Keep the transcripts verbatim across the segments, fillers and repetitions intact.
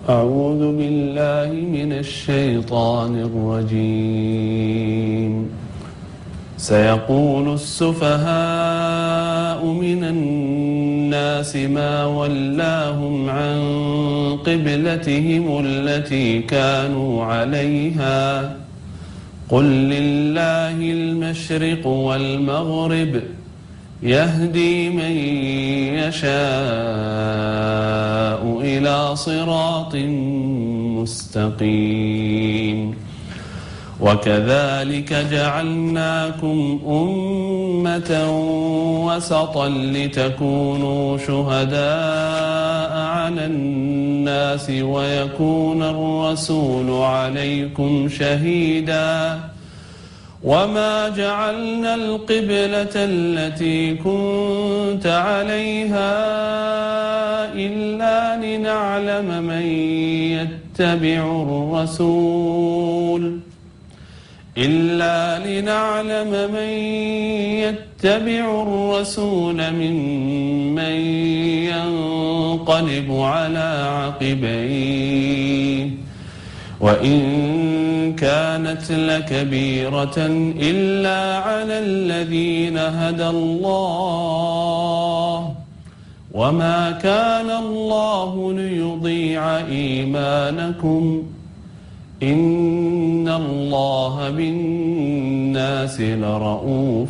أعوذ بالله من الشيطان الرجيم سيقول السفهاء من الناس ما ولاهم عن قبلتهم التي كانوا عليها قل لله المشرق والمغرب يهدي من يشاء إلى صراط مستقيم وكذلك جعلناكم أمة وسطا لتكونوا شهداء على الناس ويكون الرسول عليكم شهيدا وما جعلنا القبلة التي كنت عليها إلا لنعلم من يتبع الرسول إلا لنعلم من يتبع الرسول ممن ينقلب على عقبيه وإن كانت لكبيرة إلا على الذين هدى الله وما كان الله ليضيع إيمانكم إن الله بالناس لرؤوف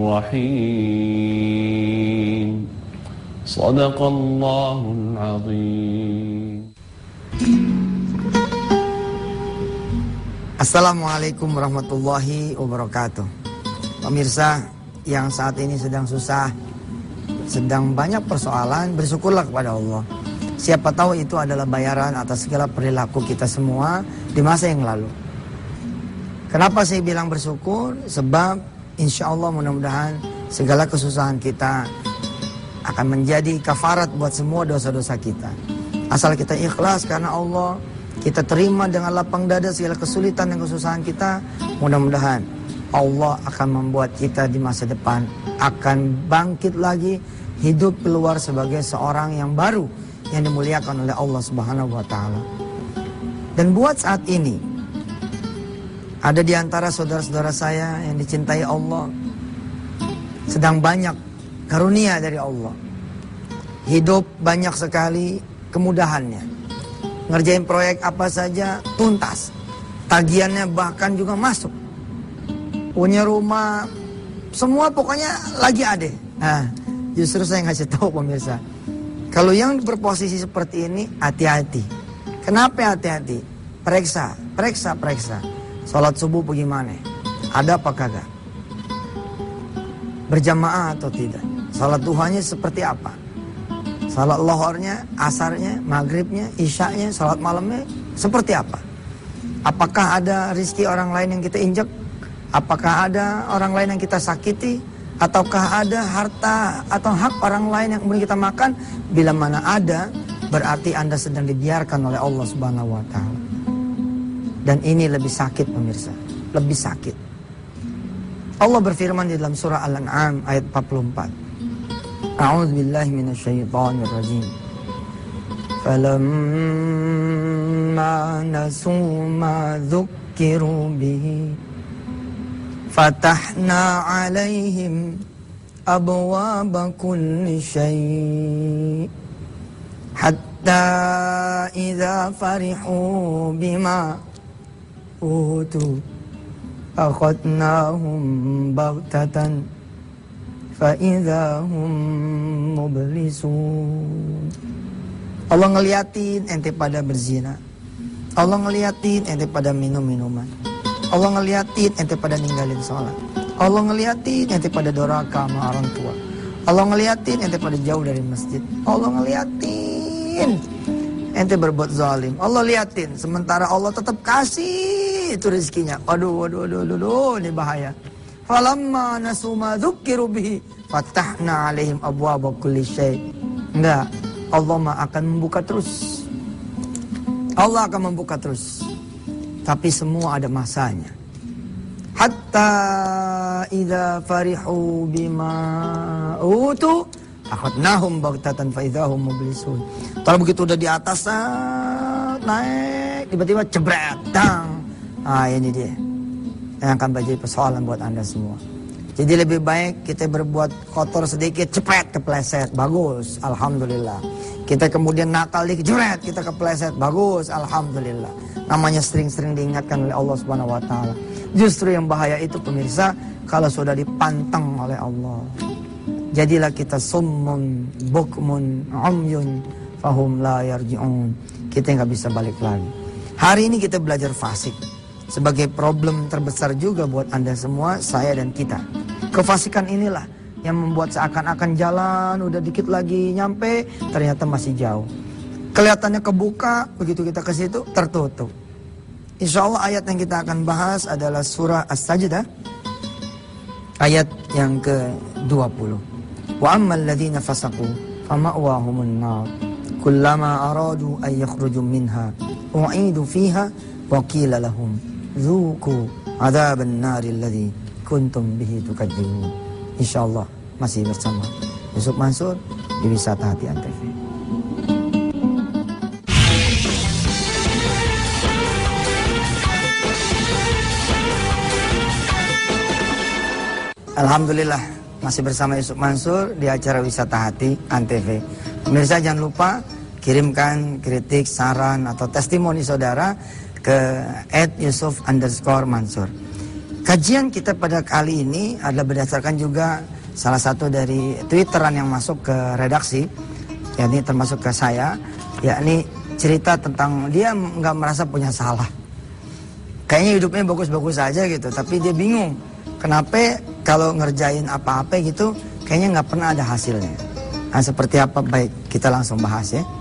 رحيم صدق الله العظيم. Assalamualaikum warahmatullahi wabarakatuh. Pemirsa yang saat ini sedang susah, sedang banyak persoalan, bersyukurlah kepada Allah. Siapa tahu itu adalah bayaran atas segala perilaku kita semua di masa yang lalu. Kenapa saya bilang bersyukur? Sebab insya Allah mudah-mudahan segala kesusahan kita akan menjadi kafarat buat semua dosa-dosa kita. Asal kita ikhlas karena Allah, kita terima dengan lapang dada segala kesulitan dan kesusahan kita. Mudah-mudahan Allah akan membuat kita di masa depan akan bangkit lagi, hidup keluar sebagai seorang yang baru, yang dimuliakan oleh Allah Subhanahu wa taala. Dan buat saat ini ada di antara saudara-saudara saya yang dicintai Allah, sedang banyak karunia dari Allah. Hidup banyak sekali kemudahannya. Ngerjain proyek apa saja tuntas. Tagihannya bahkan juga masuk. Punya rumah, semua pokoknya lagi ada. Nah, justru saya ngasih tahu pemirsa, kalau yang berposisi seperti ini, hati-hati. Kenapa hati-hati? Periksa, periksa, periksa. Sholat subuh bagaimana? Ada apa kagak? Berjamaah atau tidak? Sholat duhanya seperti apa? Sholat lohornya, asarnya, maghribnya, isyaknya, sholat malamnya seperti apa? Apakah ada rizki orang lain yang kita injek? Apakah ada orang lain yang kita sakiti? Ataukah ada harta atau hak orang lain yang kemudian kita makan? Bila mana ada, berarti Anda sedang dibiarkan oleh Allah Subhanahu wa taala. Dan ini lebih sakit pemirsa, lebih sakit. Allah berfirman di dalam surah Al-An'am ayat empat puluh empat. A'udzu billahi minasyaitonir rajim. Falamma nasu ma dzukkiru bihi fatahna 'alaihim abwaaba kulli syai' hatta idza farihu bima utu akhadnahum baghtatan فَإِذَا هُمْ مُبْلِسُونَ. Allah ngeliatin ente pada berzina. Allah ngeliatin ente pada minum-minuman. Allah ngeliatin ente pada ninggalin sholat. Allah ngeliatin ente pada doraka sama orang tua. Allah ngeliatin ente pada jauh dari masjid. Allah ngeliatin ente berbuat zalim. Allah liatin, sementara Allah tetap kasih itu rezekinya. Aduh, aduh, aduh, aduh, aduh, ini bahaya. Falamma nasu ma dzukkiru bihi fatahna 'alaihim abwaaba kulli syai'. Enggak, Allah mah akan membuka terus. Allah akan membuka terus. Tapi semua ada masanya. Hatta idza farihu bima utu akhadnahum baghtatan fa idzahum mublisun. Kalau begitu udah di atas, naik, tiba-tiba jebret, dang. Ah, ini dia yang akan menjadi persoalan buat Anda semua. Jadi lebih baik kita berbuat kotor sedikit, cepet kepleset, bagus, alhamdulillah. Kita kemudian nakal dikit, jebret, kita kepleset, bagus, alhamdulillah. Namanya sering-sering diingatkan oleh Allah Subhanahu wa taala. Justru yang bahaya itu pemirsa, kalau sudah dipantang oleh Allah. Jadilah kita summun, bukmun, umyun, fahum la yarji'un. Kita nggak bisa balik lagi. Hari ini kita belajar fasik. Sebagai problem terbesar juga buat Anda semua, saya dan kita. Kefasikan inilah yang membuat seakan-akan jalan, udah dikit lagi nyampe, ternyata masih jauh. Kelihatannya kebuka, begitu kita ke situ, tertutup. Insya Allah ayat yang kita akan bahas adalah surah As-Sajdah, ayat yang ke dua puluh. Wa ammal ladzina fasaqu fama'wahumun nar kullama aradu ay yakhruju minha u'idu fiha wa qila lahum dzuqu adzaban nari alladzi kuntum bihi tukadzibun. Insyaallah masih bersama Yusuf Mansur di Wisata Hati Antv. Alhamdulillah masih bersama Yusuf Mansur di acara Wisata Hati Antv. Pemirsa jangan lupa kirimkan kritik, saran atau testimoni saudara ke et yusuf underscore mansur. Kajian kita pada kali ini adalah berdasarkan juga salah satu dari twitteran yang masuk ke redaksi, yakni termasuk ke saya, yakni cerita tentang dia nggak merasa punya salah. Kayaknya hidupnya bagus-bagus aja gitu, tapi dia bingung kenapa kalau ngerjain apa-apa gitu kayaknya nggak pernah ada hasilnya. Nah, seperti apa? Baik, kita langsung bahas ya.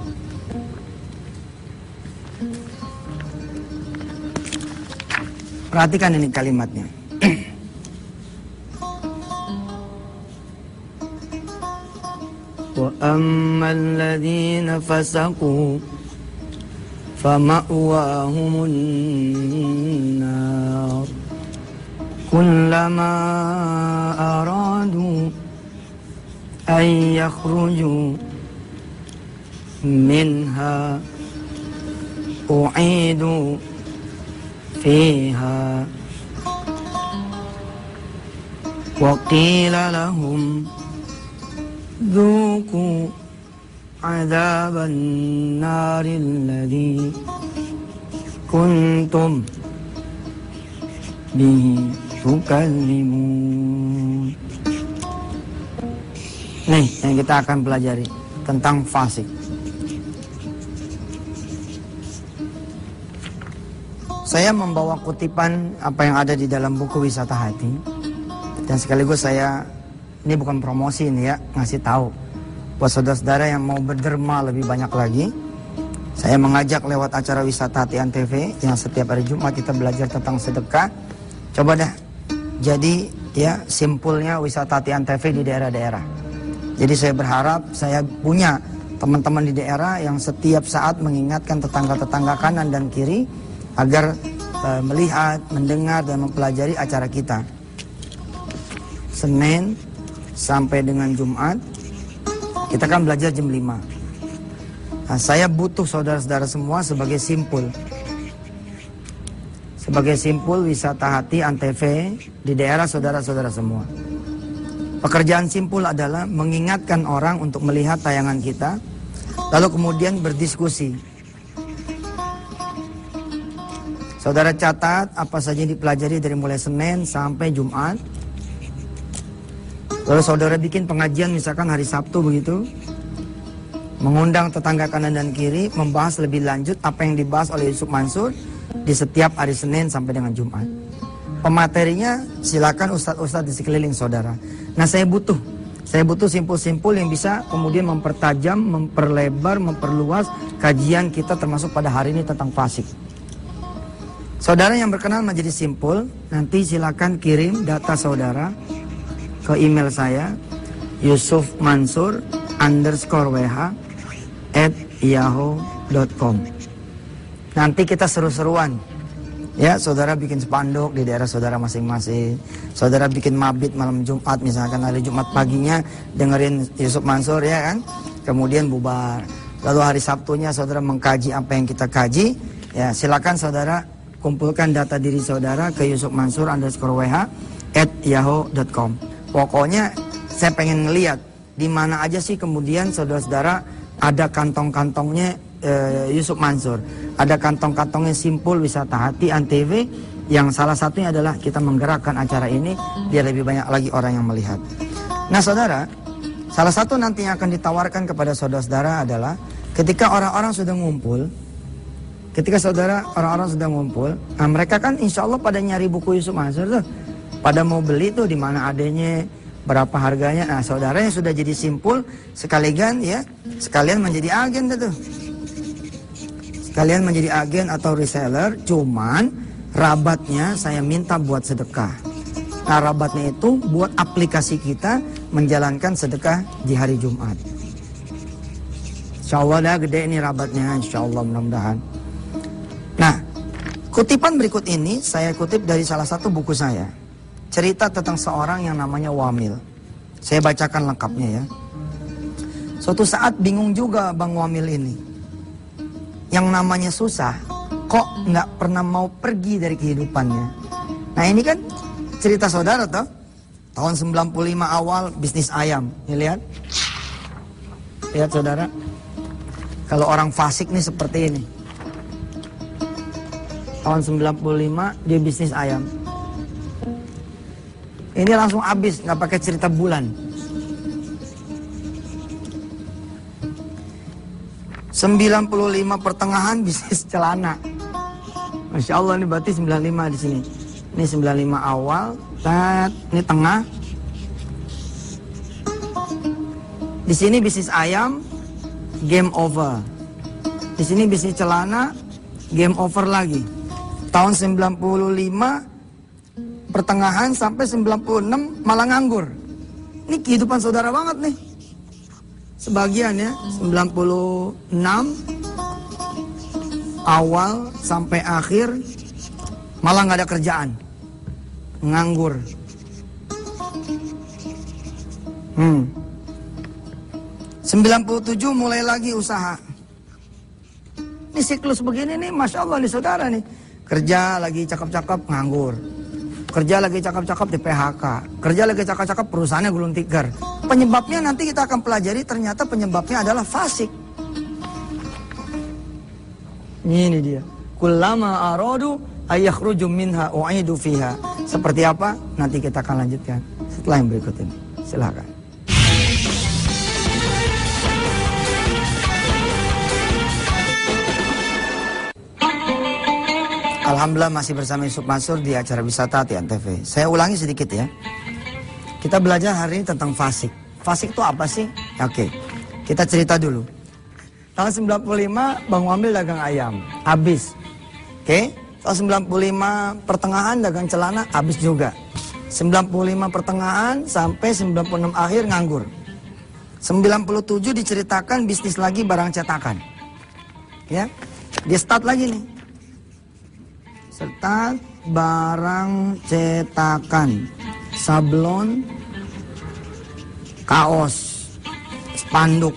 Perhatikan ini kalimatnya. Wa ammal ladzina fasaqu fama'wahumun nar kullama aradu ay yakhruju minha u'idu fiha wa qila lahum dzuqu adzaban nari alladzi kuntum bihi tukadzibun. Nih yang kita akan pelajari tentang fasik. Saya membawa kutipan apa yang ada di dalam buku Wisata Hati. Dan sekaligus saya, ini bukan promosi ini ya, ngasih tahu buat saudara-saudara yang mau berderma lebih banyak lagi. Saya mengajak lewat acara Wisata Hati Antv yang setiap hari Jumat kita belajar tentang sedekah. Coba dah jadi ya simpulnya Wisata Hati Antv di daerah-daerah. Jadi saya berharap saya punya teman-teman di daerah yang setiap saat mengingatkan tetangga-tetangga kanan dan kiri agar uh, melihat, mendengar dan mempelajari acara kita. Senin sampai dengan Jumat kita akan belajar jam lima. Nah, saya butuh saudara-saudara semua sebagai simpul. Sebagai simpul Wisata Hati Antv di daerah saudara-saudara semua. Pekerjaan simpul adalah mengingatkan orang untuk melihat tayangan kita, lalu kemudian berdiskusi. Saudara catat apa saja yang dipelajari dari mulai Senin sampai Jumat. Lalu saudara bikin pengajian misalkan hari Sabtu begitu. Mengundang tetangga kanan dan kiri, membahas lebih lanjut apa yang dibahas oleh Yusuf Mansur di setiap hari Senin sampai dengan Jumat. Pematerinya silakan ustadz-ustadz di sekeliling saudara. Nah saya butuh, saya butuh simpul-simpul yang bisa kemudian mempertajam, memperlebar, memperluas kajian kita termasuk pada hari ini tentang fasik. Saudara yang berkenan menjadi simpul, nanti silakan kirim data saudara ke email saya yusuf mansur underscore wh at yahoo dot com. Nanti kita seru-seruan. Ya, saudara bikin spanduk di daerah saudara masing-masing. Saudara bikin mabit malam Jumat, misalkan hari Jumat paginya dengerin Yusuf Mansur ya kan. Kemudian bubar. lalu hari Sabtunya saudara mengkaji apa yang kita kaji, ya silakan saudara kumpulkan data diri saudara ke Yusuf Mansur underscore W H at yahoo dot com. Pokoknya saya pengen ngeliat di mana aja sih kemudian saudara-saudara ada kantong-kantongnya uh, Yusuf Mansur, ada kantong-kantongnya Simpul Wisata Hati Antv, yang salah satunya adalah kita menggerakkan acara ini biar lebih banyak lagi orang yang melihat. Nah saudara, salah satu nanti yang akan ditawarkan kepada saudara-saudara adalah ketika orang-orang sudah ngumpul, ketika saudara orang-orang sudah ngumpul, nah mereka kan insya Allah pada nyari buku Yusuf Mansur tuh, pada mau beli tuh di mana adanya, berapa harganya. Nah saudara yang sudah jadi Simpul sekalian ya, sekalian menjadi agen tuh, sekalian menjadi agen atau reseller. Cuman rabatnya saya minta buat sedekah. Nah rabatnya itu buat aplikasi kita menjalankan sedekah di hari Jumat. Insya Allah dah gede ini rabatnya, insya Allah mudah-mudahan. Nah kutipan berikut ini saya kutip dari salah satu buku saya, cerita tentang seorang yang namanya Wamil. Saya bacakan lengkapnya ya. Suatu saat bingung juga Bang Wamil ini, yang namanya susah kok nggak pernah mau pergi dari kehidupannya. Nah ini kan cerita saudara toh, tahun sembilan puluh lima awal bisnis ayam. Ini lihat, lihat saudara, kalau orang fasik nih seperti ini. Tahun sembilan puluh lima dia bisnis ayam. Ini langsung habis, nggak pakai cerita bulan. sembilan puluh lima pertengahan bisnis celana. Masya Allah, ini berarti sembilan puluh lima di sini. Ini sembilan puluh lima awal, tat, ini tengah. Di sini bisnis ayam, game over. Di sini bisnis celana, game over lagi. Tahun sembilan puluh lima pertengahan sampai sembilan puluh enam malah nganggur. Ini kehidupan saudara banget nih. Sebagian ya, sembilan puluh enam awal sampai akhir malah nggak ada kerjaan, nganggur. Hmm. sembilan puluh tujuh mulai lagi usaha. Ini siklus begini nih, masya Allah nih saudara nih. Kerja lagi cakep-cakep nganggur. Kerja lagi cakep-cakep di P H K. Kerja lagi cakep-cakep perusahaannya gulung tikar. Penyebabnya nanti kita akan pelajari, ternyata penyebabnya adalah fasik. Ini dia. Kullama aradu ayakhruju minha u'idu fiha. Seperti apa? Nanti kita akan lanjutkan setelah yang berikut ini. Silakan. Alhamdulillah masih bersama Yusuf Mansur di acara Wisata Hati Antv. Saya ulangi sedikit ya. Kita belajar hari ini tentang fasik. Fasik itu apa sih? Oke, kita cerita dulu. Tahun sembilan puluh lima Bang Wamil dagang ayam, habis. Oke, tahun sembilan puluh lima pertengahan dagang celana, habis juga. sembilan puluh lima pertengahan sampai sembilan puluh enam akhir nganggur. sembilan puluh tujuh diceritakan bisnis lagi barang cetakan. Ya, dia start lagi nih. Serta barang cetakan, sablon, kaos, spanduk.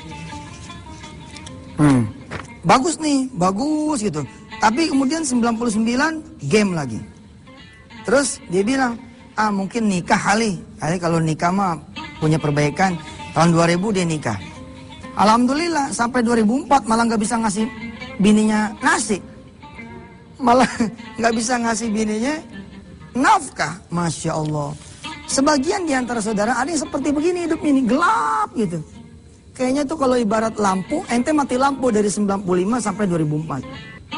Hmm. Bagus nih, bagus gitu. Tapi kemudian sembilan puluh sembilan game lagi. Terus dia bilang, ah mungkin nikah kali. Kali kalau nikah mah punya perbaikan. Tahun dua ribu dia nikah. Alhamdulillah sampai dua ribu empat malah nggak bisa ngasih bininya nasi. Malah nggak bisa ngasih bininya nafkah. Masya Allah. Sebagian di antara saudara ada yang seperti begini hidup ini, gelap gitu. Kayaknya tuh kalau ibarat lampu, ente mati lampu dari sembilan puluh lima sampai dua ribu empat.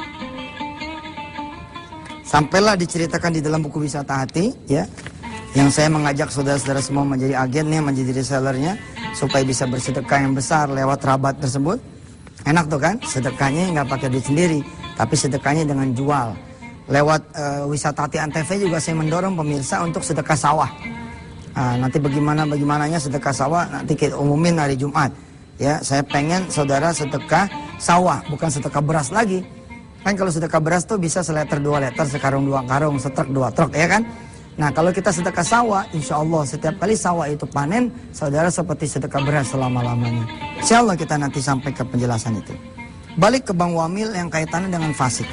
Sampailah diceritakan di dalam buku Wisata Hati ya, yang saya mengajak saudara-saudara semua menjadi agennya, menjadi resellernya, supaya bisa bersedekah yang besar lewat rabat tersebut. Enak tuh kan, sedekahnya nggak pakai duit sendiri, tapi sedekahnya dengan jual. Lewat uh, Wisata Hati Antv juga saya mendorong pemirsa untuk sedekah sawah. Nah, nanti bagaimana bagaimananya sedekah sawah nanti kita umumin hari Jumat. Ya, saya pengen saudara sedekah sawah, bukan sedekah beras lagi. Kan kalau sedekah beras tuh bisa seleter dua liter, sekarung dua karung, setruk dua truk, ya kan? Nah kalau kita sedekah sawah, insya Allah setiap kali sawah itu panen, saudara seperti sedekah beras selama-lamanya. Insya Allah kita nanti sampai ke penjelasan itu. Balik ke Bang Wamil yang kaitannya dengan fasik.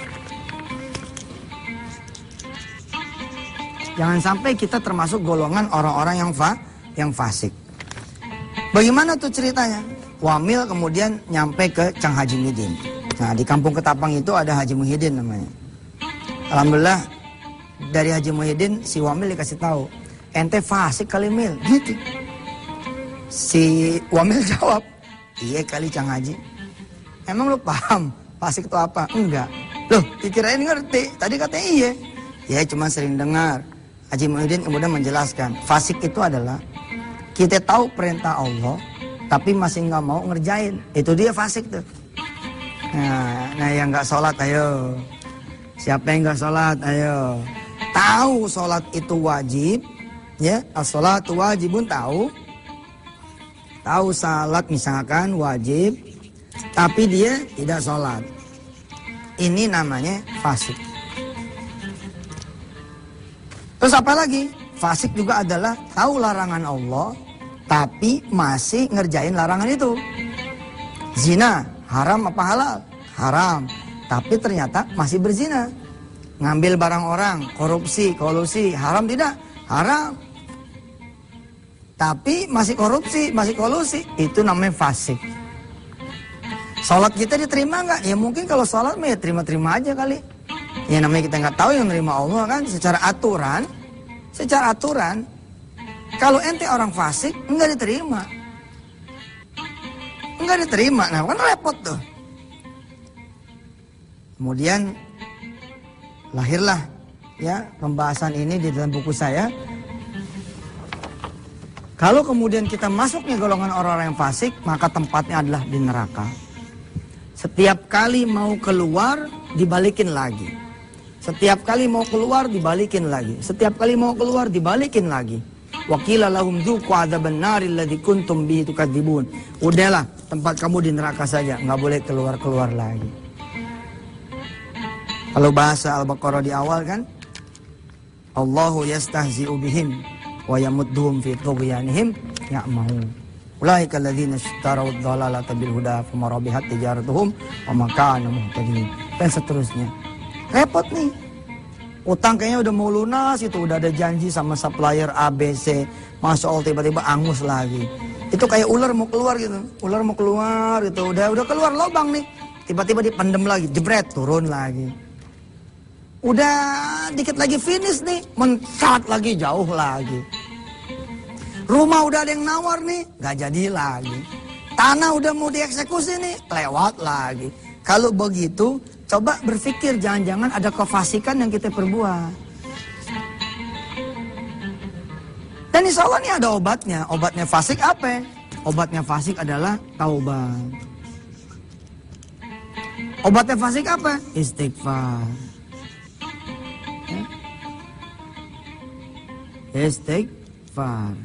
Jangan sampai kita termasuk golongan orang-orang yang fa, yang fasik. Bagaimana tuh ceritanya? Wamil kemudian nyampe ke Cang Haji Muhyiddin. Nah di kampung Ketapang itu ada Haji Muhyiddin namanya. Alhamdulillah dari Haji Muhyiddin si Wamil dikasih tahu, ente fasik kali Mil, gitu. Si Wamil jawab, iya kali Cang Haji. Emang lu paham fasik itu apa? Enggak. Loh dikirain ngerti, tadi katanya iya. Ya cuma sering dengar. Haji Muhyiddin kemudian menjelaskan, fasik itu adalah kita tahu perintah Allah, tapi masih nggak mau ngerjain. Itu dia fasik tuh. Nah, nah yang nggak sholat, ayo. Siapa yang nggak sholat, ayo. Tahu sholat itu wajib, ya. As-sholatu wajibun, tahu. Tahu salat misalkan wajib, tapi dia tidak sholat. Ini namanya fasik. Terus apa lagi? Fasik juga adalah tahu larangan Allah, tapi masih ngerjain larangan itu. Zina, haram apa halal? Haram. Tapi ternyata masih berzina. Ngambil barang orang, korupsi, kolusi, haram tidak? Haram. Tapi masih korupsi, masih kolusi, itu namanya fasik. Sholat kita diterima nggak? Ya mungkin kalau sholat ya terima-terima aja kali. Ya namanya kita nggak tahu yang menerima Allah kan. Secara aturan, secara aturan, kalau ente orang fasik nggak diterima, nggak diterima. Nah kan repot tuh. Kemudian lahirlah ya pembahasan ini di dalam buku saya. Kalau kemudian kita masuknya golongan orang-orang yang fasik, maka tempatnya adalah di neraka. Setiap kali mau keluar, dibalikin lagi. Setiap kali mau keluar, dibalikin lagi. Setiap kali mau keluar, dibalikin lagi. Wa qila lahum dzuqu adzaban naril ladzi kuntum bihi tukadzibun. Udahlah, tempat kamu di neraka saja, nggak boleh keluar-keluar lagi. Kalau bahasa Al-Baqarah di awal kan, Allahu yastahzi'u bihim wa yamudduhum fi tughyanihim ya'mahun. Ulaika alladzina ishtaraw ad-dhalalata bil huda fama rabihat tijaratuhum wa ma kanu muhtadin. Dan seterusnya. Repot nih. Utang kayaknya udah mau lunas, itu udah ada janji sama supplier A B C. Masya Allah tiba-tiba angus lagi. Itu kayak ular mau keluar gitu. Ular mau keluar gitu. Udah udah keluar lubang nih. Tiba-tiba dipendem lagi, jebret, turun lagi. Udah dikit lagi finish nih, mencat lagi, jauh lagi. Rumah udah ada yang nawar nih, gak jadi lagi. Tanah udah mau dieksekusi nih, lewat lagi. Kalau begitu, coba berpikir jangan-jangan ada kefasikan yang kita perbuat. Dan insya Allah ini ada obatnya. Obatnya fasik apa? Obatnya fasik adalah taubat. Obatnya fasik apa? Istighfar. Istighfar.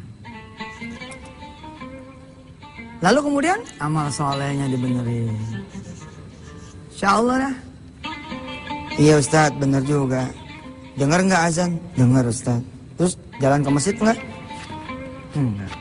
Lalu kemudian amal solehnya dibenerin. Insya Allah dah. Iya Ustadz, bener juga. Dengar nggak azan? Dengar Ustadz. Terus jalan ke masjid nggak? Enggak.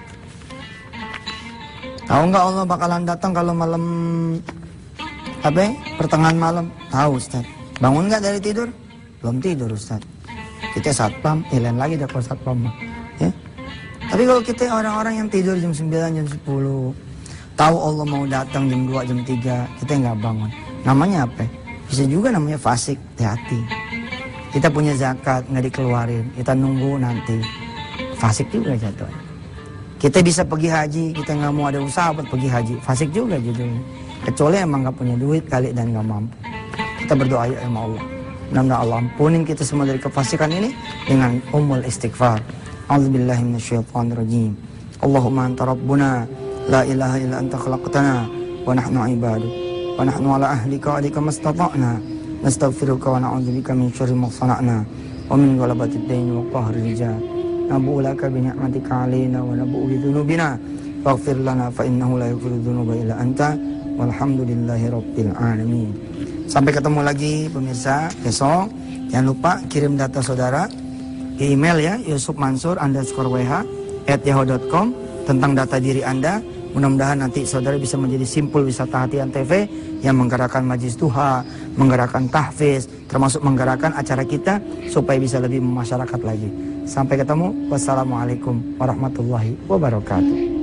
Tahu nggak Allah bakalan datang kalau malam apa? Ya? Pertengahan malam. Tahu Ustadz. Bangun nggak dari tidur? Belum tidur Ustadz. Kita satpam, ya lain lagi dah kalau satpam. Ya. Tapi kalau kita orang-orang yang tidur jam sembilan, jam sepuluh, tahu Allah mau datang jam dua, jam tiga, kita nggak bangun. Namanya apa? Bisa juga namanya fasik, hati-hati. Kita punya zakat, nggak dikeluarin, kita nunggu nanti. Fasik juga jatuh. Kita bisa pergi haji, kita nggak mau ada usaha buat pergi haji. Fasik juga judulnya. Kecuali emang nggak punya duit kali dan nggak mampu. Kita berdoa ya sama Allah. Mudah-mudahan Allah ampunin kita semua dari kefasikan ini dengan umul istighfar. A'udzubillahi minasyaitonirrajim. Allahumma anta rabbuna la ilaha illa anta khalaqtana wa nahnu ibaduk wa nahnu ala ahlika wa alika mastata'na nastaghfiruka wa na'udzubika min syarri ma sana'na wa min ghalabatid daini wa qahri rijal. Nabu'u laka bi ni'matika 'alaina wa nabu'u bi dzunubina faghfir lana fa innahu la yaghfiru dzunuba illa anta walhamdulillahi rabbil alamin. Sampai ketemu lagi pemirsa besok. Jangan lupa kirim data saudara ke email ya, Yusuf Mansur underscore W H at yahoo dot com tentang data diri Anda. Mudah-mudahan nanti saudara bisa menjadi simpul wisata hati Antv yang menggerakkan majlis duha, menggerakkan tahfiz, termasuk menggerakkan acara kita supaya bisa lebih memasyarakat lagi. Sampai ketemu. Wassalamualaikum warahmatullahi wabarakatuh.